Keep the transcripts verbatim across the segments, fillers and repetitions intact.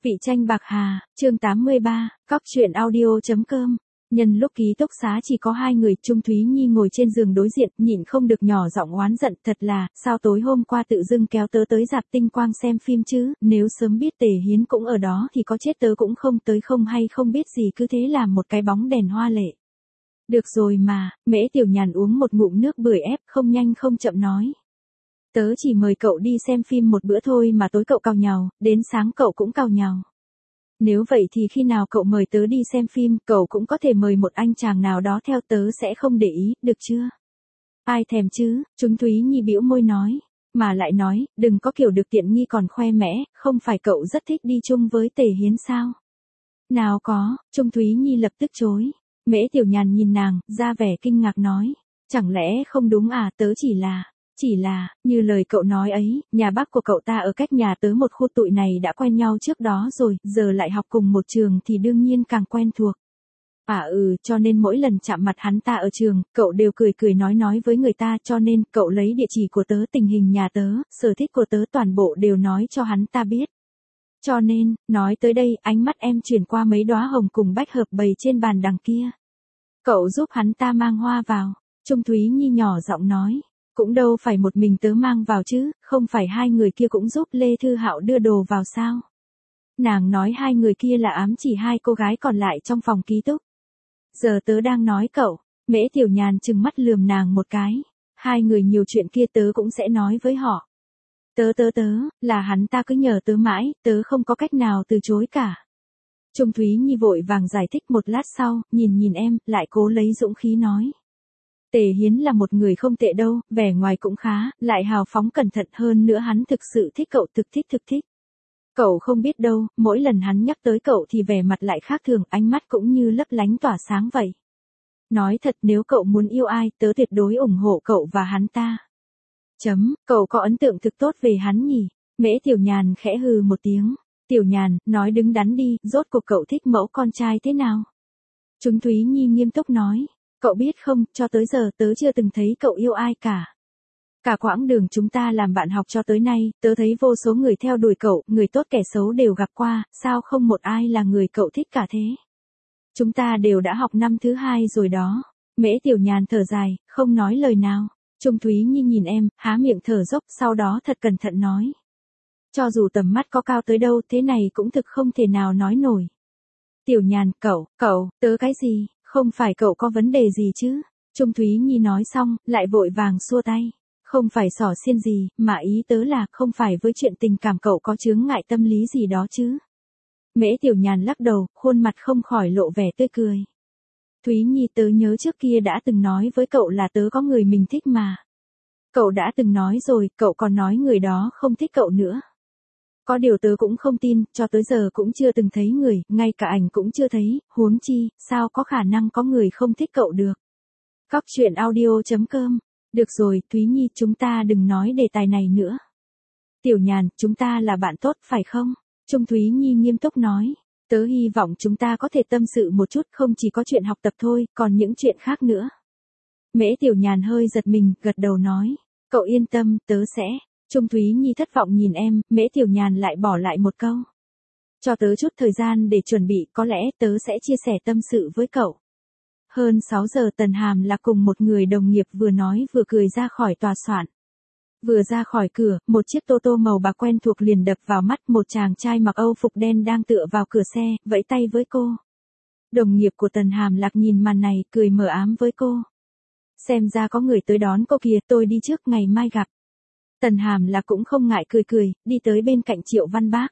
Vị tranh bạc hà, chương tám mươi ba, cóc truyện audio chấm com. Nhân lúc ký túc xá chỉ có hai người, Trung Thúy Nhi ngồi trên giường đối diện, nhịn không được nhỏ giọng oán giận, thật là, sao tối hôm qua tự dưng kéo tớ tới rạp Tinh Quang xem phim chứ, nếu sớm biết Tề Hiến cũng ở đó thì có chết tớ cũng không tới, không hay không biết gì cứ thế làm một cái bóng đèn hoa lệ. Được rồi mà, Mễ Tiểu Nhàn uống một ngụm nước bưởi ép, không nhanh không chậm nói. Tớ chỉ mời cậu đi xem phim một bữa thôi mà tối cậu càu nhàu, đến sáng cậu cũng càu nhàu. Nếu vậy thì khi nào cậu mời tớ đi xem phim, cậu cũng có thể mời một anh chàng nào đó theo tớ, sẽ không để ý, được chưa? Ai thèm chứ, Trung Thúy Nhi bĩu môi nói. Mà lại nói, đừng có kiểu được tiện nghi còn khoe mẽ, không phải cậu rất thích đi chung với Tề Hiến sao? Nào có, Trung Thúy Nhi lập tức chối. Mễ Tiểu Nhàn nhìn nàng, ra vẻ kinh ngạc nói. Chẳng lẽ không đúng à, tớ chỉ là... Chỉ là, như lời cậu nói ấy, nhà bác của cậu ta ở cách nhà tớ một khu, tụi này đã quen nhau trước đó rồi, giờ lại học cùng một trường thì đương nhiên càng quen thuộc. À ừ, cho nên mỗi lần chạm mặt hắn ta ở trường, cậu đều cười cười nói nói với người ta, cho nên cậu lấy địa chỉ của tớ, tình hình nhà tớ, sở thích của tớ toàn bộ đều nói cho hắn ta biết. Cho nên, nói tới đây, ánh mắt em chuyển qua mấy đóa hồng cùng bách hợp bày trên bàn đằng kia. Cậu giúp hắn ta mang hoa vào. Trung Thúy Nhi nhỏ giọng nói. Cũng đâu phải một mình tớ mang vào chứ, không phải hai người kia cũng giúp Lê Thư Hạo đưa đồ vào sao? Nàng nói hai người kia là ám chỉ hai cô gái còn lại trong phòng ký túc. Giờ tớ đang nói cậu, Mễ Tiểu Nhàn trừng mắt lườm nàng một cái. Hai người nhiều chuyện kia tớ cũng sẽ nói với họ. Tớ tớ tớ, là hắn ta cứ nhờ tớ mãi, tớ không có cách nào từ chối cả. Trung Thúy Nhi vội vàng giải thích, một lát sau, nhìn nhìn em, lại cố lấy dũng khí nói. Tề Hiến là một người không tệ đâu, vẻ ngoài cũng khá, lại hào phóng cẩn thận, hơn nữa hắn thực sự thích cậu, thực thích thực thích. Cậu không biết đâu, mỗi lần hắn nhắc tới cậu thì vẻ mặt lại khác thường, ánh mắt cũng như lấp lánh tỏa sáng vậy. Nói thật, nếu cậu muốn yêu ai, tớ tuyệt đối ủng hộ cậu và hắn ta. Chấm, cậu có ấn tượng thực tốt về hắn nhỉ? Mễ Tiểu Nhàn khẽ hừ một tiếng. Tiểu Nhàn, nói đứng đắn đi, rốt cuộc cậu thích mẫu con trai thế nào? Trung Thúy Nhi nghiêm túc nói. Cậu biết không, cho tới giờ tớ chưa từng thấy cậu yêu ai cả. Cả quãng đường chúng ta làm bạn học cho tới nay, tớ thấy vô số người theo đuổi cậu, người tốt kẻ xấu đều gặp qua, sao không một ai là người cậu thích cả thế? Chúng ta đều đã học năm thứ hai rồi đó. Mễ Tiểu Nhàn thở dài, không nói lời nào. Trung Thúy Nhi nhìn em, há miệng thở dốc, sau đó thật cẩn thận nói. Cho dù tầm mắt có cao tới đâu, thế này cũng thực không thể nào nói nổi. Tiểu Nhàn, cậu, cậu, tớ cái gì? Không phải cậu có vấn đề gì chứ? Trung Thúy Nhi nói xong, lại vội vàng xua tay. Không phải xỏ xiên gì, mà ý tớ là không phải với chuyện tình cảm cậu có chướng ngại tâm lý gì đó chứ? Mễ Tiểu Nhàn lắc đầu, khuôn mặt không khỏi lộ vẻ tươi cười. Thúy Nhi, tớ nhớ trước kia đã từng nói với cậu là tớ có người mình thích mà. Cậu đã từng nói rồi, cậu còn nói người đó không thích cậu nữa. Có điều tớ cũng không tin, cho tới giờ cũng chưa từng thấy người, ngay cả ảnh cũng chưa thấy, huống chi, sao có khả năng có người không thích cậu được. Cóc truyện audio chấm com. Được rồi, Thúy Nhi, chúng ta đừng nói đề tài này nữa. Tiểu Nhàn, chúng ta là bạn tốt, phải không? Trung Thúy Nhi nghiêm túc nói. Tớ hy vọng chúng ta có thể tâm sự một chút, không chỉ có chuyện học tập thôi, còn những chuyện khác nữa. Mễ Tiểu Nhàn hơi giật mình, gật đầu nói. Cậu yên tâm, tớ sẽ... Trung Thúy Nhi thất vọng nhìn em, Mễ Tiểu Nhàn lại bỏ lại một câu. Cho tớ chút thời gian để chuẩn bị, có lẽ tớ sẽ chia sẻ tâm sự với cậu. Hơn sáu giờ Tần Hàm là cùng một người đồng nghiệp vừa nói vừa cười ra khỏi tòa soạn. Vừa ra khỏi cửa, một chiếc tô tô màu bạc quen thuộc liền đập vào mắt, một chàng trai mặc Âu phục đen đang tựa vào cửa xe, vẫy tay với cô. Đồng nghiệp của Tần Hàm Lạc nhìn màn này, cười mờ ám với cô. Xem ra có người tới đón cô kìa, tôi đi trước, ngày mai gặp. Tần Hàm Lạc cũng không ngại cười cười, đi tới bên cạnh Triệu Văn Bác.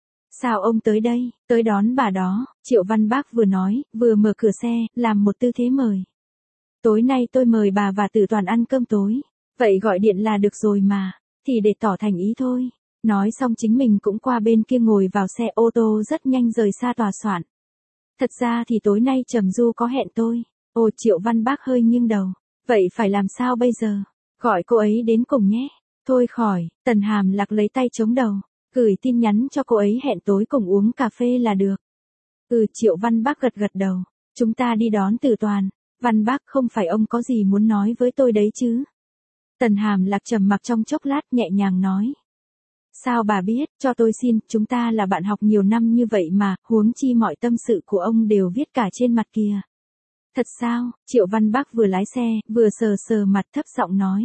Sao ông tới đây, tới đón bà đó? Triệu Văn Bác vừa nói, vừa mở cửa xe, làm một tư thế mời. Tối nay tôi mời bà và Tử Toàn ăn cơm tối. Vậy gọi điện là được rồi mà, thì để tỏ thành ý thôi. Nói xong chính mình cũng qua bên kia ngồi vào xe ô tô rất nhanh rời xa tòa soạn. Thật ra thì tối nay Trầm Du có hẹn tôi. Ồ, Triệu Văn Bác hơi nghiêng đầu. Vậy phải làm sao bây giờ? Gọi cô ấy đến cùng nhé. Thôi khỏi, Tần Hàm Lạc lấy tay chống đầu, gửi tin nhắn cho cô ấy hẹn tối cùng uống cà phê là được. Ừ, Triệu Văn Bác gật gật đầu, chúng ta đi đón Tử Toàn. Văn Bác, không phải ông có gì muốn nói với tôi đấy chứ? Tần Hàm Lạc trầm mặc trong chốc lát, nhẹ nhàng nói. Sao bà biết, cho tôi xin, chúng ta là bạn học nhiều năm như vậy mà, huống chi mọi tâm sự của ông đều viết cả trên mặt kìa. Thật sao? Triệu Văn Bác vừa lái xe, vừa sờ sờ mặt thấp giọng nói.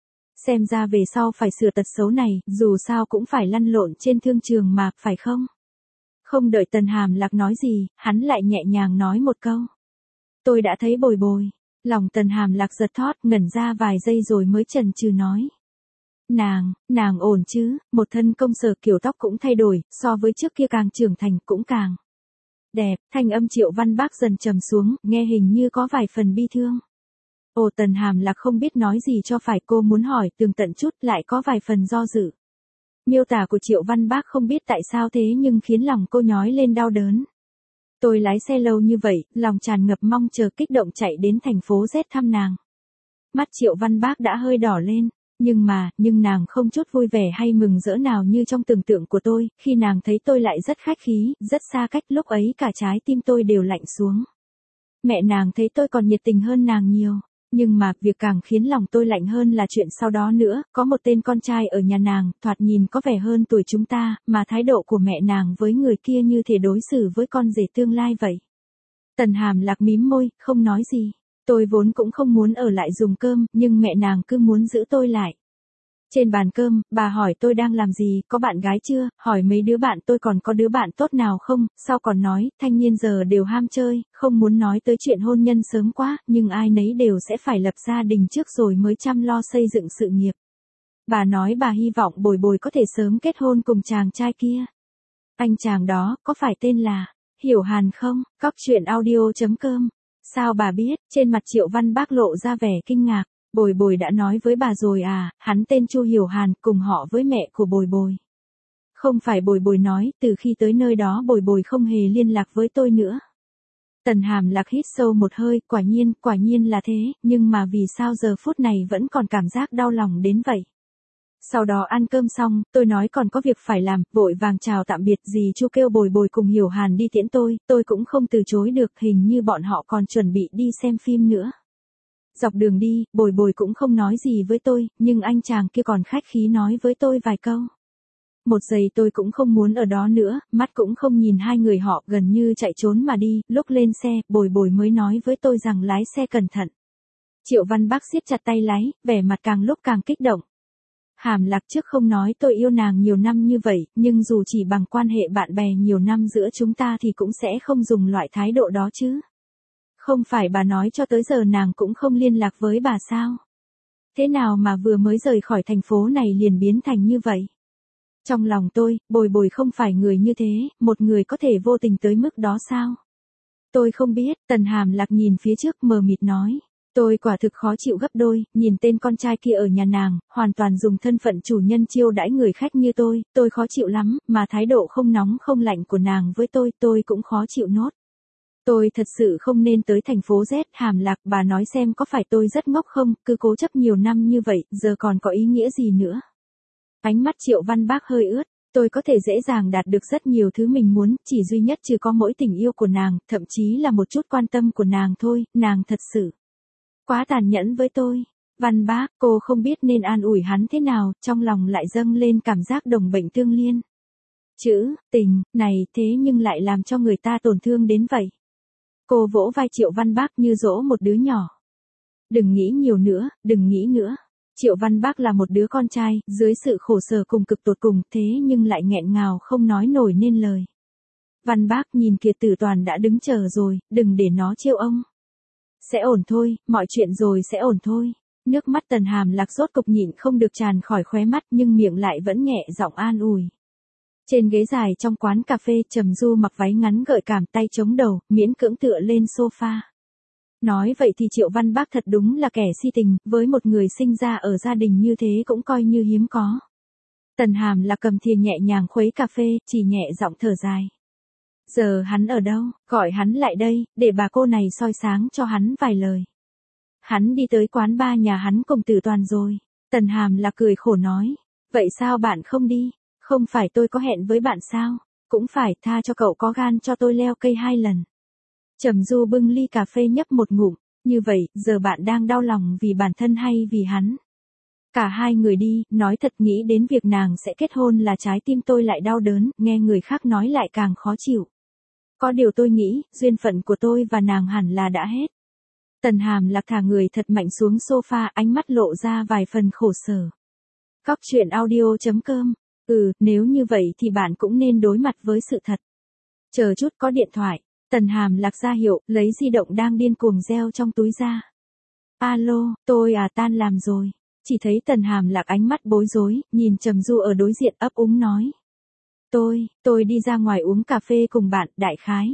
Xem ra về sau phải sửa tật xấu này, dù sao cũng phải lăn lộn trên thương trường mà, phải không? Không đợi Tần Hàm Lạc nói gì, hắn lại nhẹ nhàng nói một câu. Tôi đã thấy Bồi Bồi. Lòng Tần Hàm Lạc giật thót, ngẩn ra vài giây rồi mới chần chừ nói. Nàng, nàng ổn chứ, một thân công sở kiểu tóc cũng thay đổi, so với trước kia càng trưởng thành cũng càng đẹp. Thanh âm Triệu Văn Bác dần trầm xuống, nghe hình như có vài phần bi thương. Ồ, Tần Hàm Lạc không biết nói gì cho phải, cô muốn hỏi tường tận chút, lại có vài phần do dự. Miêu tả của Triệu Văn Bác không biết tại sao thế nhưng khiến lòng cô nhói lên đau đớn. Tôi lái xe lâu như vậy, lòng tràn ngập mong chờ, kích động chạy đến thành phố Z thăm nàng. Mắt Triệu Văn Bác đã hơi đỏ lên. Nhưng mà, nhưng nàng không chút vui vẻ hay mừng rỡ nào như trong tưởng tượng của tôi, khi nàng thấy tôi lại rất khách khí, rất xa cách, lúc ấy cả trái tim tôi đều lạnh xuống. Mẹ nàng thấy tôi còn nhiệt tình hơn nàng nhiều, nhưng mà, việc càng khiến lòng tôi lạnh hơn là chuyện sau đó nữa, có một tên con trai ở nhà nàng, thoạt nhìn có vẻ hơn tuổi chúng ta, mà thái độ của mẹ nàng với người kia như thể đối xử với con rể tương lai vậy. Tần Hàm Lạc mím môi, không nói gì. Tôi vốn cũng không muốn ở lại dùng cơm, nhưng mẹ nàng cứ muốn giữ tôi lại. Trên bàn cơm, bà hỏi tôi đang làm gì, có bạn gái chưa, hỏi mấy đứa bạn tôi còn có đứa bạn tốt nào không, sau còn nói, thanh niên giờ đều ham chơi, không muốn nói tới chuyện hôn nhân sớm quá, nhưng ai nấy đều sẽ phải lập gia đình trước rồi mới chăm lo xây dựng sự nghiệp. Bà nói bà hy vọng Bồi Bồi có thể sớm kết hôn cùng chàng trai kia. Anh chàng đó, có phải tên là Hiểu Hàn không? Cóc truyện audio chấm com. Sao bà biết? Trên mặt Triệu Văn Bác lộ ra vẻ kinh ngạc. Bồi Bồi đã nói với bà rồi à, hắn tên Chu Hiểu Hàn, cùng họ với mẹ của Bồi Bồi. Không phải Bồi Bồi nói, từ khi tới nơi đó Bồi Bồi không hề liên lạc với tôi nữa. Tần Hàm Lạc hít sâu một hơi, quả nhiên, quả nhiên là thế, nhưng mà vì sao giờ phút này vẫn còn cảm giác đau lòng đến vậy? Sau đó ăn cơm xong, tôi nói còn có việc phải làm, vội vàng chào tạm biệt, dì Chu kêu Bồi Bồi cùng Hiểu Hàn đi tiễn tôi, tôi cũng không từ chối được, hình như bọn họ còn chuẩn bị đi xem phim nữa. Dọc đường đi, Bồi Bồi cũng không nói gì với tôi, nhưng anh chàng kia còn khách khí nói với tôi vài câu. Một giây tôi cũng không muốn ở đó nữa, mắt cũng không nhìn hai người họ, gần như chạy trốn mà đi. Lúc lên xe, Bồi Bồi mới nói với tôi rằng lái xe cẩn thận. Triệu Văn Bác siết chặt tay lái, vẻ mặt càng lúc càng kích động. Hàm Lạc trước không nói tôi yêu nàng nhiều năm như vậy, nhưng dù chỉ bằng quan hệ bạn bè nhiều năm giữa chúng ta thì cũng sẽ không dùng loại thái độ đó chứ. Không phải bà nói cho tới giờ nàng cũng không liên lạc với bà sao? Thế nào mà vừa mới rời khỏi thành phố này liền biến thành như vậy? Trong lòng tôi, Bồi Bồi không phải người như thế, một người có thể vô tình tới mức đó sao? Tôi không biết, Tần Hàm Lạc nhìn phía trước mờ mịt nói. Tôi quả thực khó chịu gấp đôi, nhìn tên con trai kia ở nhà nàng, hoàn toàn dùng thân phận chủ nhân chiêu đãi người khách như tôi, tôi khó chịu lắm, mà thái độ không nóng không lạnh của nàng với tôi, tôi cũng khó chịu nốt. Tôi thật sự không nên tới thành phố Z, Hàm Lạc, bà nói xem có phải tôi rất ngốc không, cứ cố chấp nhiều năm như vậy, giờ còn có ý nghĩa gì nữa. Ánh mắt Triệu Văn Bác hơi ướt, tôi có thể dễ dàng đạt được rất nhiều thứ mình muốn, chỉ duy nhất chưa có mỗi tình yêu của nàng, thậm chí là một chút quan tâm của nàng thôi, nàng thật sự quá tàn nhẫn với tôi. Văn Bác, cô không biết nên an ủi hắn thế nào, trong lòng lại dâng lên cảm giác đồng bệnh tương liên. Chữ, tình, này, thế nhưng lại làm cho người ta tổn thương đến vậy. Cô vỗ vai Triệu Văn Bác như dỗ một đứa nhỏ. Đừng nghĩ nhiều nữa, đừng nghĩ nữa. Triệu Văn Bác là một đứa con trai, dưới sự khổ sở cùng cực tột cùng, thế nhưng lại nghẹn ngào không nói nổi nên lời. Văn Bác nhìn Kiệt Tử Toàn đã đứng chờ rồi, đừng để nó trêu ông. Sẽ ổn thôi, mọi chuyện rồi sẽ ổn thôi. Nước mắt Tần Hàm Lạc rốt cục nhịn không được tràn khỏi khóe mắt nhưng miệng lại vẫn nhẹ giọng an ủi. Trên ghế dài trong quán cà phê, Trầm Du mặc váy ngắn gợi cảm, tay chống đầu, miễn cưỡng tựa lên sofa. Nói vậy thì Triệu Văn Bác thật đúng là kẻ si tình, với một người sinh ra ở gia đình như thế cũng coi như hiếm có. Tần Hàm Lạc cầm thìa nhẹ nhàng khuấy cà phê, chỉ nhẹ giọng thở dài. Giờ hắn ở đâu, gọi hắn lại đây, để bà cô này soi sáng cho hắn vài lời. Hắn đi tới quán bar nhà hắn cùng Tử Toàn rồi. Tần Hàm Lạc cười khổ nói. Vậy sao bạn không đi? Không phải tôi có hẹn với bạn sao? Cũng phải, tha cho cậu có gan cho tôi leo cây hai lần. Trầm Du bưng ly cà phê nhấp một ngụm. Như vậy, giờ bạn đang đau lòng vì bản thân hay vì hắn? Cả hai người đi, nói thật nghĩ đến việc nàng sẽ kết hôn là trái tim tôi lại đau đớn, nghe người khác nói lại càng khó chịu. Có điều tôi nghĩ, duyên phận của tôi và nàng hẳn là đã hết. Tần Hàm Lạc thả người thật mạnh xuống sofa, ánh mắt lộ ra vài phần khổ sở. Cóc truyện audio chấm com. Ừ, nếu như vậy thì bạn cũng nên đối mặt với sự thật. Chờ chút, có điện thoại. Tần Hàm Lạc ra hiệu, lấy di động đang điên cuồng reo trong túi ra. Alo, tôi à, tan làm rồi. Chỉ thấy Tần Hàm Lạc ánh mắt bối rối, nhìn Trầm Du ở đối diện ấp úng nói. Tôi, tôi đi ra ngoài uống cà phê cùng bạn, đại khái.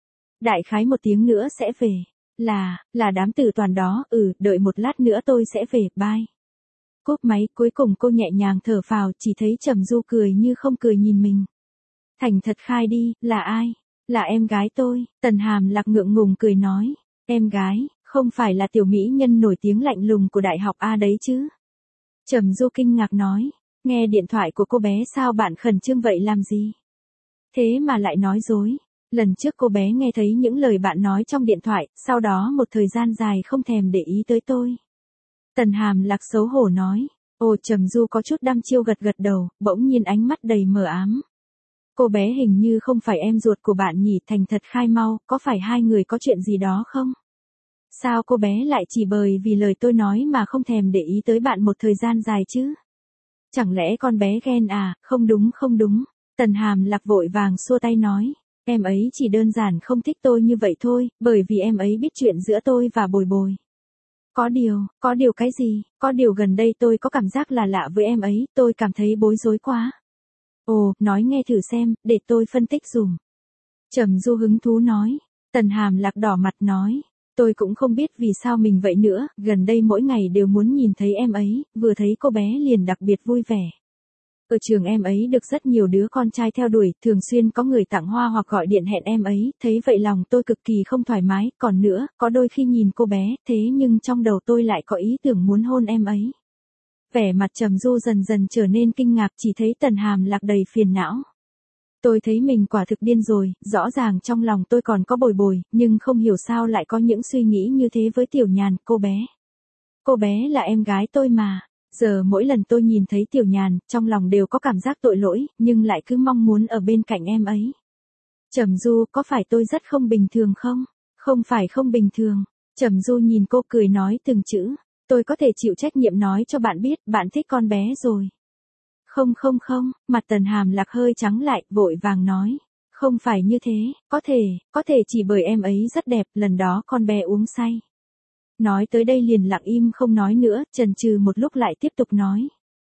Đại khái một tiếng nữa sẽ về. Là, là đám tử toàn đó, ừ, đợi một lát nữa tôi sẽ về, bye. Cúp máy, cuối cùng cô nhẹ nhàng thở phào, chỉ thấy Trầm Du cười như không cười nhìn mình. Thành thật khai đi, là ai? Là em gái tôi. Tần Hàm Lạc ngượng ngùng cười nói. Em gái, không phải là tiểu mỹ nhân nổi tiếng lạnh lùng của đại học A đấy chứ? Trầm Du kinh ngạc nói. Nghe điện thoại của cô bé sao bạn khẩn trương vậy làm gì? Thế mà lại nói dối. Lần trước cô bé nghe thấy những lời bạn nói trong điện thoại, sau đó một thời gian dài không thèm để ý tới tôi. Tần Hàm Lạc xấu hổ nói. Ồ, Trầm Du có chút đăm chiêu gật gật đầu, bỗng nhiên ánh mắt đầy mờ ám. Cô bé hình như không phải em ruột của bạn nhỉ, thành thật khai mau, có phải hai người có chuyện gì đó không? Sao cô bé lại chỉ bởi vì lời tôi nói mà không thèm để ý tới bạn một thời gian dài chứ? Chẳng lẽ con bé ghen à? Không đúng không đúng. Tần Hàm Lạc vội vàng xua tay nói. Em ấy chỉ đơn giản không thích tôi như vậy thôi, bởi vì em ấy biết chuyện giữa tôi và Bồi Bồi. Có điều, có điều cái gì? Có điều gần đây tôi có cảm giác là lạ với em ấy, tôi cảm thấy bối rối quá. Ồ, nói nghe thử xem, để tôi phân tích dùm. Trầm Du hứng thú nói. Tần Hàm Lạc đỏ mặt nói. Tôi cũng không biết vì sao mình vậy nữa, gần đây mỗi ngày đều muốn nhìn thấy em ấy, vừa thấy cô bé liền đặc biệt vui vẻ. Ở trường em ấy được rất nhiều đứa con trai theo đuổi, thường xuyên có người tặng hoa hoặc gọi điện hẹn em ấy, thấy vậy lòng tôi cực kỳ không thoải mái, còn nữa, có đôi khi nhìn cô bé, thế nhưng trong đầu tôi lại có ý tưởng muốn hôn em ấy. Vẻ mặt Trầm Du dần dần trở nên kinh ngạc, chỉ thấy Tần Hàm Lạc đầy phiền não. Tôi thấy mình quả thực điên rồi, rõ ràng trong lòng tôi còn có Bồi Bồi, nhưng không hiểu sao lại có những suy nghĩ như thế với Tiểu Nhàn, cô bé. Cô bé là em gái tôi mà. Giờ mỗi lần tôi nhìn thấy Tiểu Nhàn, trong lòng đều có cảm giác tội lỗi, nhưng lại cứ mong muốn ở bên cạnh em ấy. Trầm Du, có phải tôi rất không bình thường không? Không phải không bình thường. Trầm Du nhìn cô cười nói từng chữ. Tôi có thể chịu trách nhiệm nói cho bạn biết, bạn thích con bé rồi. Không không không, mặt Tần Hàm Lạc hơi trắng lại, vội vàng nói. Không phải như thế, có thể, có thể chỉ bởi em ấy rất đẹp, lần đó con bé uống say. Nói tới đây liền lặng im không nói nữa, chần chừ một lúc lại tiếp tục nói.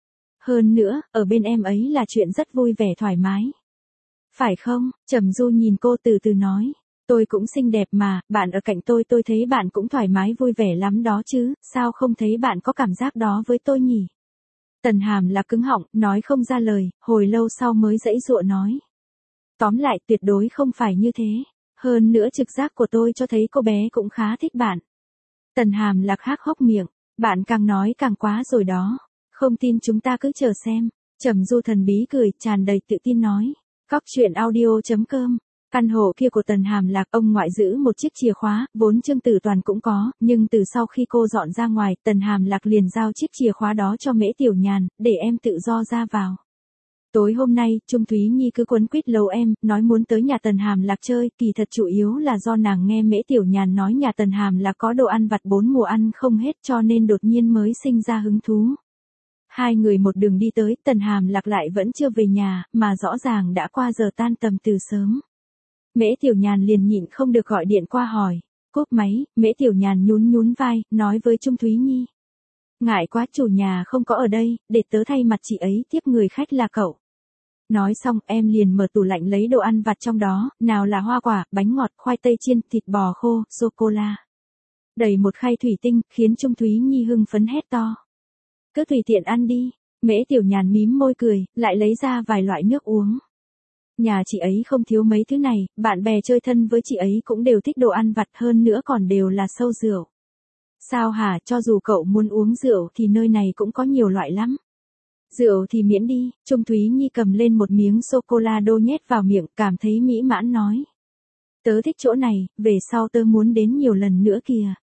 Hơn nữa, ở bên em ấy là chuyện rất vui vẻ thoải mái. Phải không? Trầm Du nhìn cô từ từ nói. Tôi cũng xinh đẹp mà, bạn ở cạnh tôi tôi thấy bạn cũng thoải mái vui vẻ lắm đó chứ, sao không thấy bạn có cảm giác đó với tôi nhỉ? Tần Hàm Lạc cứng họng, nói không ra lời, hồi lâu sau mới giãy giụa nói. Tóm lại tuyệt đối không phải như thế. Hơn nữa trực giác của tôi cho thấy cô bé cũng khá thích bạn. Tần Hàm Lạc hác hốc miệng. Bạn càng nói càng quá rồi đó. Không tin chúng ta cứ chờ xem. Trầm Du thần bí cười, tràn đầy tự tin nói. Cóc truyện audio chấm com. Căn hộ kia của Tần Hàm Lạc, ông ngoại giữ một chiếc chìa khóa, vốn Trương Tử Toàn cũng có, nhưng từ sau khi cô dọn ra ngoài, Tần Hàm Lạc liền giao chiếc chìa khóa đó cho Mễ Tiểu Nhàn, để em tự do ra vào. Tối hôm nay, Trung Thúy Nhi cứ quấn quýt lầu em, nói muốn tới nhà Tần Hàm Lạc chơi, kỳ thật chủ yếu là do nàng nghe Mễ Tiểu Nhàn nói nhà Tần Hàm Lạc có đồ ăn vặt bốn mùa ăn không hết cho nên đột nhiên mới sinh ra hứng thú. Hai người một đường đi tới, Tần Hàm Lạc lại vẫn chưa về nhà, mà rõ ràng đã qua giờ tan tầm từ sớm. Mễ Tiểu Nhàn liền nhịn không được gọi điện qua hỏi. Cúp máy, Mễ Tiểu Nhàn nhún nhún vai, nói với Trung Thúy Nhi. Ngại quá chủ nhà không có ở đây, để tớ thay mặt chị ấy tiếp người khách là cậu. Nói xong em liền mở tủ lạnh lấy đồ ăn vặt trong đó, nào là hoa quả, bánh ngọt, khoai tây chiên, thịt bò khô, sô-cô-la. Đầy một khay thủy tinh, khiến Trung Thúy Nhi hưng phấn hét to. Cứ tùy tiện ăn đi. Mễ Tiểu Nhàn mím môi cười, lại lấy ra vài loại nước uống. Nhà chị ấy không thiếu mấy thứ này, bạn bè chơi thân với chị ấy cũng đều thích đồ ăn vặt hơn nữa còn đều là sâu rượu. Sao hả, cho dù cậu muốn uống rượu thì nơi này cũng có nhiều loại lắm. Rượu thì miễn đi, Trung Thúy Nhi cầm lên một miếng sô-cô-la đô nhét vào miệng, cảm thấy mỹ mãn nói. Tớ thích chỗ này, về sau tớ muốn đến nhiều lần nữa kìa.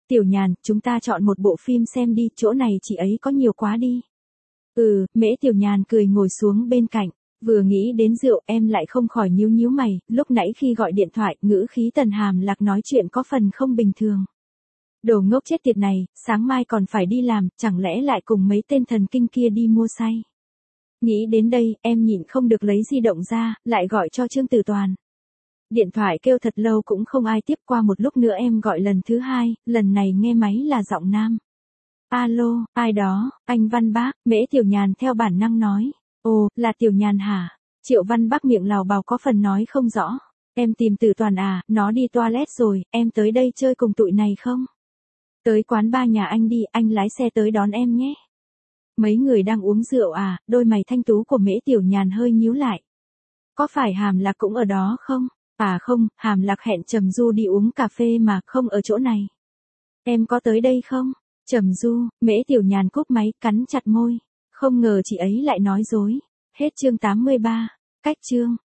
Tiểu Nhàn, chúng ta chọn một bộ phim xem đi, chỗ này chị ấy có nhiều quá đi. Ừ, Mễ Tiểu Nhàn cười ngồi xuống bên cạnh. Vừa nghĩ đến rượu em lại không khỏi nhíu nhíu mày, lúc nãy khi gọi điện thoại, ngữ khí Tần Hàm Lạc nói chuyện có phần không bình thường. Đồ ngốc chết tiệt này, sáng mai còn phải đi làm, chẳng lẽ lại cùng mấy tên thần kinh kia đi mua say. Nghĩ đến đây, em nhịn không được lấy di động ra, lại gọi cho Trương Tử Toàn. Điện thoại kêu thật lâu cũng không ai tiếp, qua một lúc nữa em gọi lần thứ hai, lần này nghe máy là giọng nam. Alo, ai đó, anh Văn Bác, Mễ Tiểu Nhàn theo bản năng nói. Ồ, là Tiểu Nhàn hả? Triệu Văn Bác miệng lào bào có phần nói không rõ. Em tìm Tử Toàn à, nó đi toilet rồi, em tới đây chơi cùng tụi này không? Tới quán ba nhà anh đi, anh lái xe tới đón em nhé. Mấy người đang uống rượu à, đôi mày thanh tú của Mễ Tiểu Nhàn hơi nhíu lại. Có phải Hàm Lạc cũng ở đó không? À không, Hàm Lạc hẹn Trầm Du đi uống cà phê mà không ở chỗ này. Em có tới đây không? Trầm Du, Mễ Tiểu Nhàn cúp máy, cắn chặt môi. Không ngờ chị ấy lại nói dối. Hết chương tám mươi ba. Cách chương.